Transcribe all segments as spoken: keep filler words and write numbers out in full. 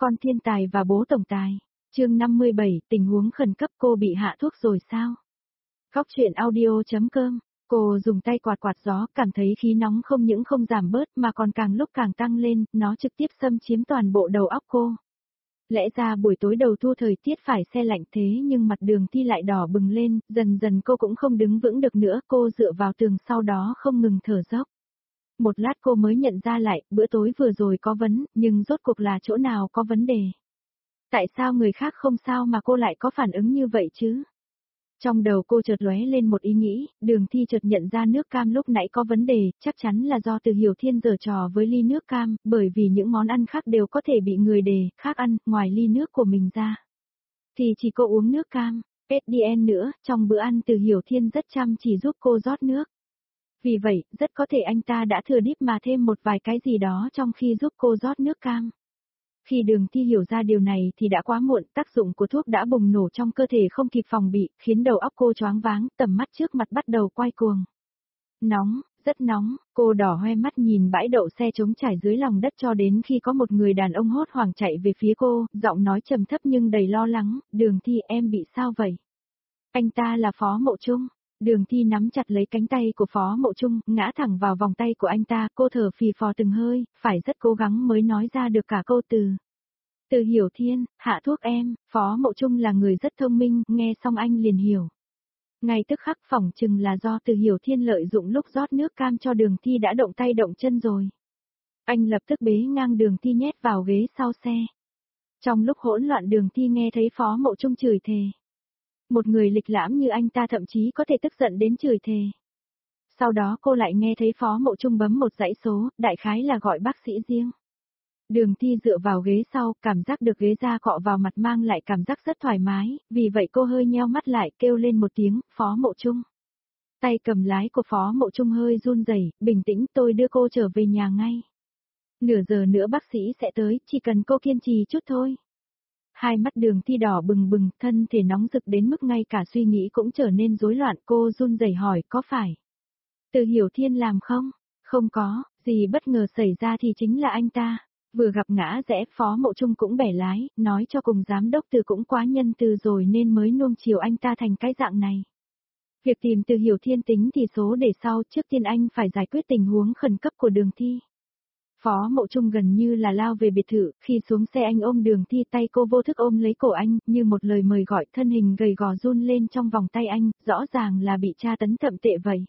Con thiên tài và bố tổng tài. Chương năm mươi bảy, tình huống khẩn cấp, cô bị hạ thuốc rồi sao? Góc truyện audio.com. Cô dùng tay quạt quạt gió, cảm thấy khí nóng không những không giảm bớt mà còn càng lúc càng tăng lên, nó trực tiếp xâm chiếm toàn bộ đầu óc cô. Lẽ ra buổi tối đầu thu thời tiết phải se lạnh thế nhưng mặt đường thi lại đỏ bừng lên, dần dần cô cũng không đứng vững được nữa, cô dựa vào tường sau đó không ngừng thở dốc. Một lát cô mới nhận ra lại, bữa tối vừa rồi có vấn, nhưng rốt cuộc là chỗ nào có vấn đề? Tại sao người khác không sao mà cô lại có phản ứng như vậy chứ? Trong đầu cô chợt lóe lên một ý nghĩ, Đường Thi chợt nhận ra nước cam lúc nãy có vấn đề, chắc chắn là do Từ Hiểu Thiên giở trò với ly nước cam, bởi vì những món ăn khác đều có thể bị người đề, khác ăn, ngoài ly nước của mình ra. Thì chỉ cô uống nước cam, ét đê en nữa, trong bữa ăn Từ Hiểu Thiên rất chăm chỉ giúp cô rót nước. Vì vậy, rất có thể anh ta đã thừa đip mà thêm một vài cái gì đó trong khi giúp cô rót nước cam. Khi Đường Thi hiểu ra điều này thì đã quá muộn, tác dụng của thuốc đã bùng nổ trong cơ thể không kịp phòng bị, khiến đầu óc cô choáng váng, tầm mắt trước mặt bắt đầu quay cuồng. Nóng, rất nóng, cô đỏ hoe mắt nhìn bãi đậu xe trống trải dưới lòng đất cho đến khi có một người đàn ông hốt hoảng chạy về phía cô, giọng nói trầm thấp nhưng đầy lo lắng, Đường Thi em bị sao vậy? Anh ta là Phó Mộ Trung. Đường Thi nắm chặt lấy cánh tay của Phó Mộ Trung, ngã thẳng vào vòng tay của anh ta, cô thở phì phò từng hơi, phải rất cố gắng mới nói ra được cả câu từ. Từ Hiểu Thiên, hạ thuốc em, Phó Mộ Trung là người rất thông minh, nghe xong anh liền hiểu. Ngay tức khắc phỏng chừng là do Từ Hiểu Thiên lợi dụng lúc rót nước cam cho Đường Thi đã động tay động chân rồi. Anh lập tức bế ngang Đường Thi nhét vào ghế sau xe. Trong lúc hỗn loạn Đường Thi nghe thấy Phó Mộ Trung chửi thề. Một người lịch lãm như anh ta thậm chí có thể tức giận đến chửi thề. Sau đó cô lại nghe thấy Phó Mộ Trung bấm một dãy số, đại khái là gọi bác sĩ riêng. Đường Thi dựa vào ghế sau, cảm giác được ghế da cọ vào mặt mang lại cảm giác rất thoải mái, vì vậy cô hơi nheo mắt lại kêu lên một tiếng, Phó Mộ Trung. Tay cầm lái của Phó Mộ Trung hơi run rẩy, bình tĩnh tôi đưa cô trở về nhà ngay. Nửa giờ nữa bác sĩ sẽ tới, chỉ cần cô kiên trì chút thôi. Hai mắt Đường Thi đỏ bừng bừng, thân thể nóng rực đến mức ngay cả suy nghĩ cũng trở nên rối loạn, cô run rẩy hỏi có phải Từ Hiểu Thiên làm không? Không có, gì bất ngờ xảy ra thì chính là anh ta. Vừa gặp ngã rẽ, Phó Mộ Trung cũng bẻ lái, nói cho cùng giám đốc Từ cũng quá nhân từ rồi nên mới nuông chiều anh ta thành cái dạng này. Việc tìm Từ Hiểu Thiên tính thì số để sau, trước tiên anh phải giải quyết tình huống khẩn cấp của Đường Thi. Phó Mộ Trung gần như là lao về biệt thự, khi xuống xe anh ôm Đường Thi, tay cô vô thức ôm lấy cổ anh, như một lời mời gọi, thân hình gầy gò run lên trong vòng tay anh, rõ ràng là bị tra tấn thậm tệ vậy.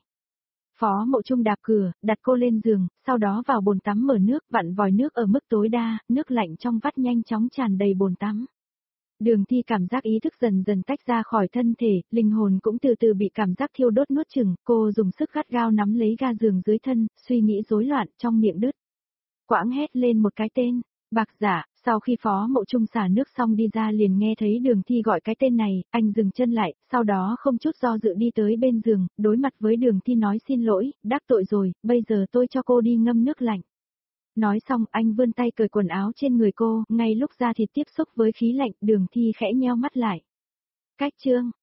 Phó Mộ Trung đạp cửa, đặt cô lên giường, sau đó vào bồn tắm mở nước, vặn vòi nước ở mức tối đa, nước lạnh trong vắt nhanh chóng tràn đầy bồn tắm. Đường Thi cảm giác ý thức dần dần tách ra khỏi thân thể, linh hồn cũng từ từ bị cảm giác thiêu đốt nuốt chửng, cô dùng sức gắt gao nắm lấy ga giường dưới thân, suy nghĩ rối loạn, trong miệng đứt. Quãng hét lên một cái tên, Bạc Giả, sau khi Phó Mộ Trung xả nước xong đi ra liền nghe thấy Đường Thi gọi cái tên này, anh dừng chân lại, sau đó không chút do dự đi tới bên giường, đối mặt với Đường Thi nói xin lỗi, đắc tội rồi, bây giờ tôi cho cô đi ngâm nước lạnh. Nói xong anh vươn tay cởi quần áo trên người cô, ngay lúc da thịt tiếp xúc với khí lạnh, Đường Thi khẽ nheo mắt lại. Cách chương,